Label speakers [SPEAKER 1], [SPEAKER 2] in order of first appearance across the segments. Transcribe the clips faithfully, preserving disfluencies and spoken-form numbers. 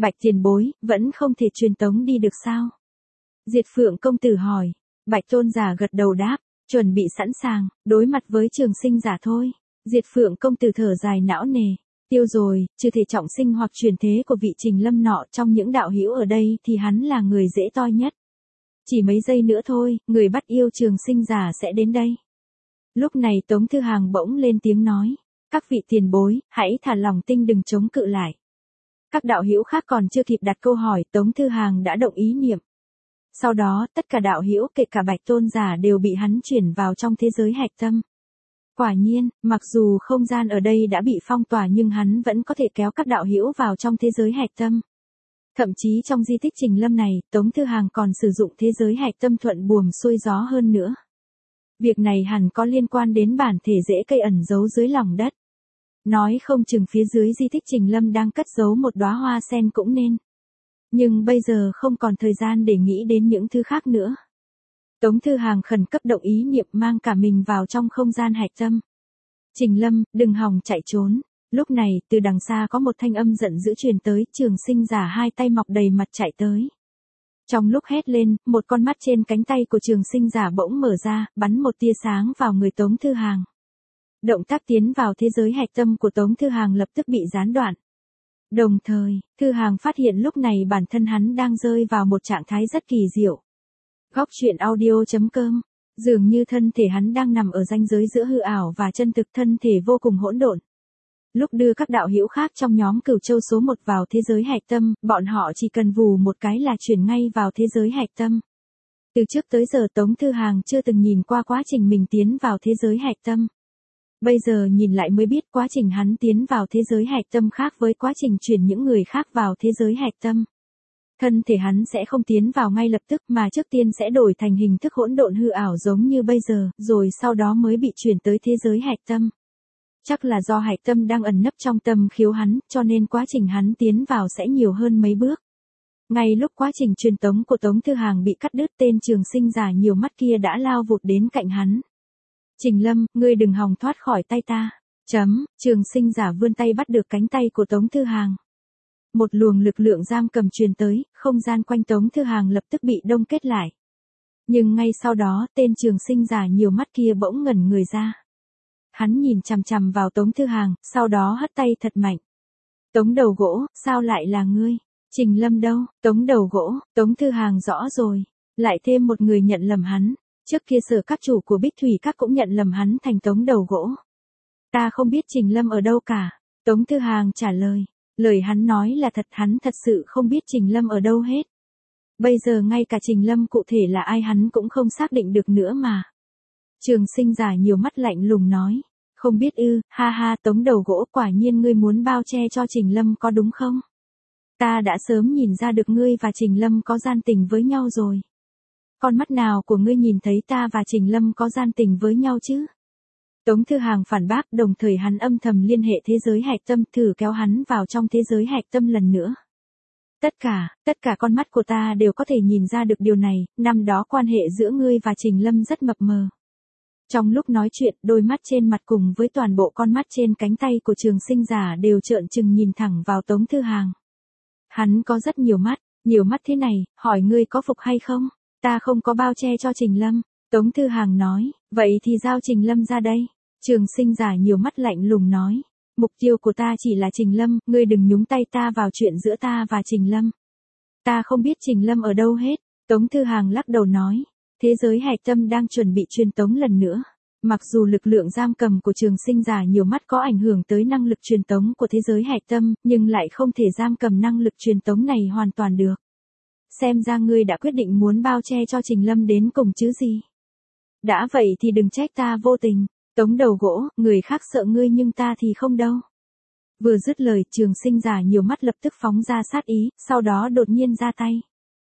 [SPEAKER 1] Bạch tiền bối, vẫn không thể truyền tống đi được sao? Diệt Phượng công tử hỏi. Bạch tôn giả gật đầu đáp, chuẩn bị sẵn sàng, đối mặt với Trường Sinh giả thôi. Diệt Phượng công tử thở dài não nề. Tiêu rồi, trừ thể trọng sinh hoặc truyền thế của vị Trình Lâm nọ trong những đạo hữu ở đây thì hắn là người dễ toi nhất. Chỉ mấy giây nữa thôi, người bắt yêu Trường Sinh giả sẽ đến đây. Lúc này Tống Thư Hàng bỗng lên tiếng nói. Các vị tiền bối, hãy thả lòng tinh đừng chống cự lại. Các đạo hữu khác còn chưa kịp đặt câu hỏi, Tống Thư Hàng đã động ý niệm. Sau đó, tất cả đạo hữu kể cả Bạch tôn giả đều bị hắn chuyển vào trong thế giới hạch tâm. Quả nhiên, mặc dù không gian ở đây đã bị phong tỏa nhưng hắn vẫn có thể kéo các đạo hữu vào trong thế giới hạch tâm. Thậm chí trong di tích Trình Lâm này, Tống Thư Hàng còn sử dụng thế giới hạch tâm thuận buồm xuôi gió hơn nữa. Việc này hẳn có liên quan đến bản thể rễ cây ẩn giấu dưới lòng đất. Nói không chừng phía dưới di tích Trình Lâm đang cất giấu một đóa hoa sen cũng nên. Nhưng bây giờ không còn thời gian để nghĩ đến những thứ khác nữa. Tống Thư Hàng khẩn cấp động ý niệm mang cả mình vào trong không gian hạch tâm. Trình Lâm, đừng hòng chạy trốn. Lúc này, từ đằng xa có một thanh âm giận dữ truyền tới, Trường Sinh giả hai tay mọc đầy mặt chạy tới. Trong lúc hét lên, một con mắt trên cánh tay của Trường Sinh giả bỗng mở ra, bắn một tia sáng vào người Tống Thư Hàng. Động tác tiến vào thế giới hạch tâm của Tống Thư Hàng lập tức bị gián đoạn. Đồng thời, Thư Hàng phát hiện lúc này bản thân hắn đang rơi vào một trạng thái rất kỳ diệu. Góc truyện audio chấm com. Dường như thân thể hắn đang nằm ở ranh giới giữa hư ảo và chân thực, thân thể vô cùng hỗn độn. Lúc đưa các đạo hữu khác trong nhóm Cửu Châu số một vào thế giới hạch tâm, bọn họ chỉ cần vù một cái là chuyển ngay vào thế giới hạch tâm. Từ trước tới giờ Tống Thư Hàng chưa từng nhìn qua quá trình mình tiến vào thế giới hạch tâm. Bây giờ nhìn lại mới biết quá trình hắn tiến vào thế giới hạch tâm khác với quá trình chuyển những người khác vào thế giới hạch tâm. Thân thể hắn sẽ không tiến vào ngay lập tức mà trước tiên sẽ đổi thành hình thức hỗn độn hư ảo giống như bây giờ, rồi sau đó mới bị chuyển tới thế giới hạch tâm. Chắc là do hạch tâm đang ẩn nấp trong tâm khiếu hắn, cho nên quá trình hắn tiến vào sẽ nhiều hơn mấy bước. Ngay lúc quá trình truyền tống của Tống Thư Hàng bị cắt đứt, tên Trường Sinh giả nhiều mắt kia đã lao vụt đến cạnh hắn. Trình Lâm, ngươi đừng hòng thoát khỏi tay ta. Chấm, Trường Sinh giả vươn tay bắt được cánh tay của Tống Thư Hàng. Một luồng lực lượng giam cầm truyền tới, không gian quanh Tống Thư Hàng lập tức bị đông kết lại. Nhưng ngay sau đó, tên Trường Sinh giả nhiều mắt kia bỗng ngẩn người ra. Hắn nhìn chằm chằm vào Tống Thư Hàng, sau đó hất tay thật mạnh. Tống đầu gỗ, sao lại là ngươi? Trình Lâm đâu? Tống đầu gỗ, Tống Thư Hàng rõ rồi. Lại thêm một người nhận lầm hắn. Trước kia Sở các chủ của Bích Thủy Các cũng nhận lầm hắn thành Tống đầu gỗ. Ta không biết Trình Lâm ở đâu cả. Tống Thư Hàng trả lời. Lời hắn nói là thật, hắn thật sự không biết Trình Lâm ở đâu hết. Bây giờ ngay cả Trình Lâm cụ thể là ai hắn cũng không xác định được nữa mà. Trường Sinh giả nhiều mắt lạnh lùng nói. Không biết ư, ha ha, Tống đầu gỗ, quả nhiên ngươi muốn bao che cho Trình Lâm có đúng không? Ta đã sớm nhìn ra được ngươi và Trình Lâm có gian tình với nhau rồi. Con mắt nào của ngươi nhìn thấy ta và Trình Lâm có gian tình với nhau chứ? Tống Thư Hàng phản bác, đồng thời hắn âm thầm liên hệ thế giới hạch tâm, thử kéo hắn vào trong thế giới hạch tâm lần nữa. Tất cả, tất cả con mắt của ta đều có thể nhìn ra được điều này, năm đó quan hệ giữa ngươi và Trình Lâm rất mập mờ. Trong lúc nói chuyện, đôi mắt trên mặt cùng với toàn bộ con mắt trên cánh tay của Trường Sinh giả đều trợn trừng nhìn thẳng vào Tống Thư Hàng. Hắn có rất nhiều mắt, nhiều mắt thế này, hỏi ngươi có phục hay không? Ta không có bao che cho Trình Lâm. Tống Thư Hàng nói, vậy thì giao Trình Lâm ra đây. Trường Sinh giả nhiều mắt lạnh lùng nói, mục tiêu của ta chỉ là Trình Lâm, ngươi đừng nhúng tay ta vào chuyện giữa ta và Trình Lâm. Ta không biết Trình Lâm ở đâu hết. Tống Thư Hàng lắc đầu nói, thế giới hạch tâm đang chuẩn bị truyền tống lần nữa. Mặc dù lực lượng giam cầm của Trường Sinh giả nhiều mắt có ảnh hưởng tới năng lực truyền tống của thế giới hạch tâm, nhưng lại không thể giam cầm năng lực truyền tống này hoàn toàn được. Xem ra ngươi đã quyết định muốn bao che cho Trình Lâm đến cùng chứ gì. Đã vậy thì đừng trách ta vô tình. Tống đầu gỗ, người khác sợ ngươi nhưng ta thì không đâu. Vừa dứt lời, Trường Sinh giả nhiều mắt lập tức phóng ra sát ý, sau đó đột nhiên ra tay.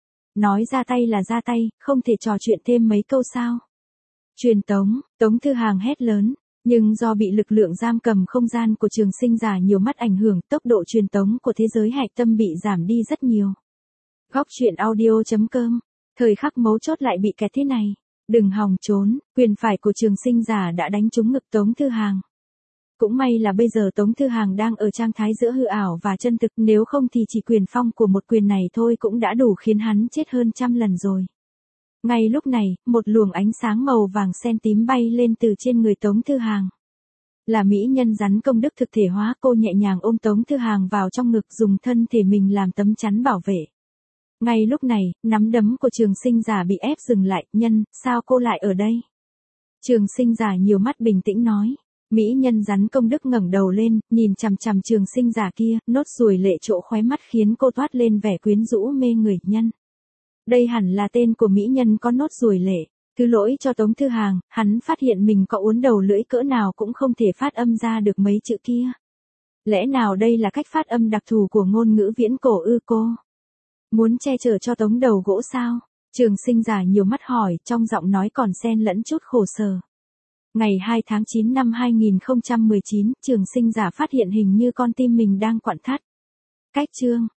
[SPEAKER 1] Nói ra tay là ra tay, không thể trò chuyện thêm mấy câu sao. Truyền tống, Tống Thư Hàng hét lớn, nhưng do bị lực lượng giam cầm không gian của Trường Sinh giả nhiều mắt ảnh hưởng, tốc độ truyền tống của thế giới hạch tâm bị giảm đi rất nhiều. Góc truyện audio chấm com. Thời khắc mấu chốt lại bị kẹt thế này. Đừng hòng trốn, quyền phải của Trường Sinh giả đã đánh trúng ngực Tống Thư Hàng. Cũng may là bây giờ Tống Thư Hàng đang ở trạng thái giữa hư ảo và chân thực, nếu không thì chỉ quyền phong của một quyền này thôi cũng đã đủ khiến hắn chết hơn trăm lần rồi. Ngay lúc này, một luồng ánh sáng màu vàng sen tím bay lên từ trên người Tống Thư Hàng. Là mỹ nhân rắn công đức thực thể hóa, cô nhẹ nhàng ôm Tống Thư Hàng vào trong ngực, dùng thân thể mình làm tấm chắn bảo vệ. Ngay lúc này, nắm đấm của Trường Sinh Giả bị ép dừng lại. Nhân, sao cô lại ở đây? Trường Sinh Giả nhiều mắt bình tĩnh nói. Mỹ nhân rắn công đức ngẩng đầu lên, nhìn chằm chằm Trường Sinh Giả kia, nốt ruồi lệ chỗ khóe mắt khiến cô toát lên vẻ quyến rũ mê người. Nhân. Đây hẳn là tên của mỹ nhân có nốt ruồi lệ. Thứ lỗi cho Tống Thư Hàng, hắn phát hiện mình có uốn đầu lưỡi cỡ nào cũng không thể phát âm ra được mấy chữ kia. Lẽ nào đây là cách phát âm đặc thù của ngôn ngữ viễn cổ ư cô? Muốn che chở cho Tống đầu gỗ sao? Trường Sinh Giả nhiều mắt hỏi, trong giọng nói còn xen lẫn chút khổ sở. Ngày hai tháng chín năm hai nghìn không trăm mười chín, Trường Sinh Giả phát hiện hình như con tim mình đang quặn thắt. Cách chương